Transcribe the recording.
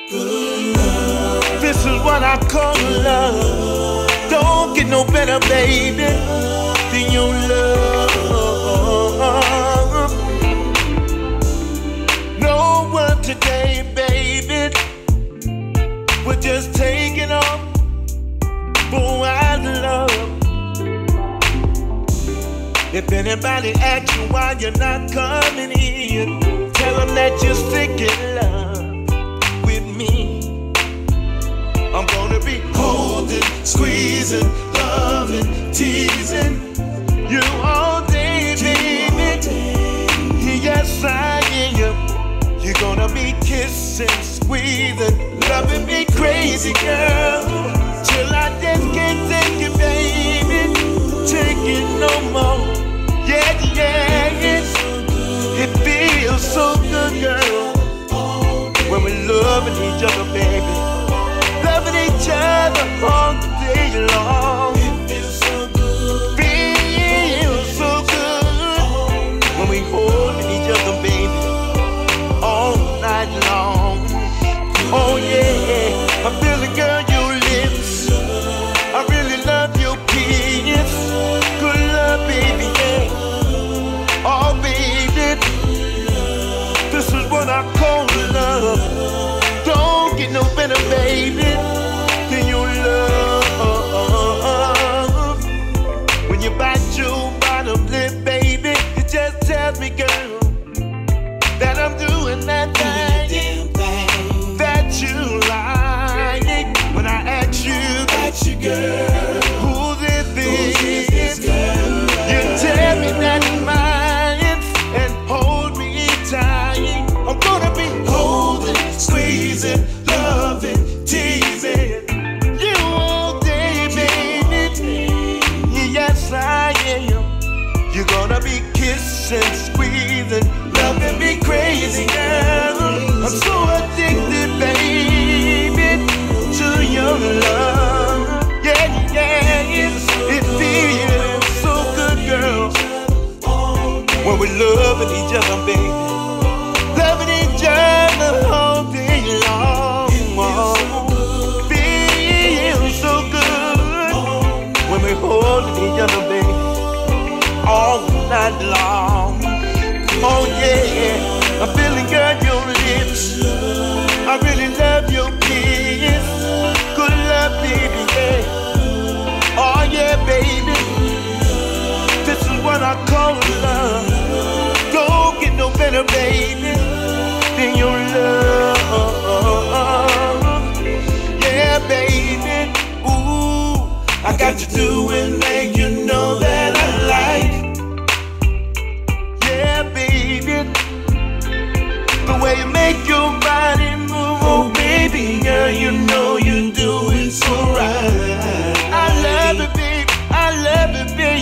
This is what I call love. Don't get no better, baby, than your love. No one today, baby, we're just taking off for our love. If anybody asks you why you're not coming in, tell them that you're sick in love with me. I'm gonna be holding, squeezing, loving, teasing you all day, baby. Yes, I am. You're gonna be kissing, squeezing, loving me crazy, girl, till I just can't take it, baby. Take it no more. Yeah, it feels so good, girl, when we're loving each other, baby. Loving each other all day long. It feels so good. Feels so good when we holding each other, baby, all night long. Oh yeah, I'm feeling, girl, your lips. I really love your kiss. Good love, baby, yeah. Oh baby, this is what I call love. Don't get no better, baby, than your love. When you bite your bottom lip, baby, it just tells me, girl, that I'm doing that thing that you like. When I ask you, girl, who this is, you tell me that it's mine and hold me tight. I'm gonna be holding, squeezing, loving, teasing you all day, baby. Yes, I am. You're gonna be kissing, squeezing, loving me crazy, girl. I'm so addicted, baby, to your love. Yeah, it feels so good, girl, when we're loving each other, baby. Loving each other all day long. Feels so good when we're holding each other, baby, all night long. Oh yeah, I'm feeling, girl, your lips. I really love your kiss. Good love, baby, yeah. Oh yeah, baby, this is what I call love. Don't get no better, baby, than your love. Yeah, baby, ooh, I got you doing like you know that I like. Yeah, baby, the way you make your body move, oh baby, girl, you know you do it so right. I love it, baby, I love it, baby.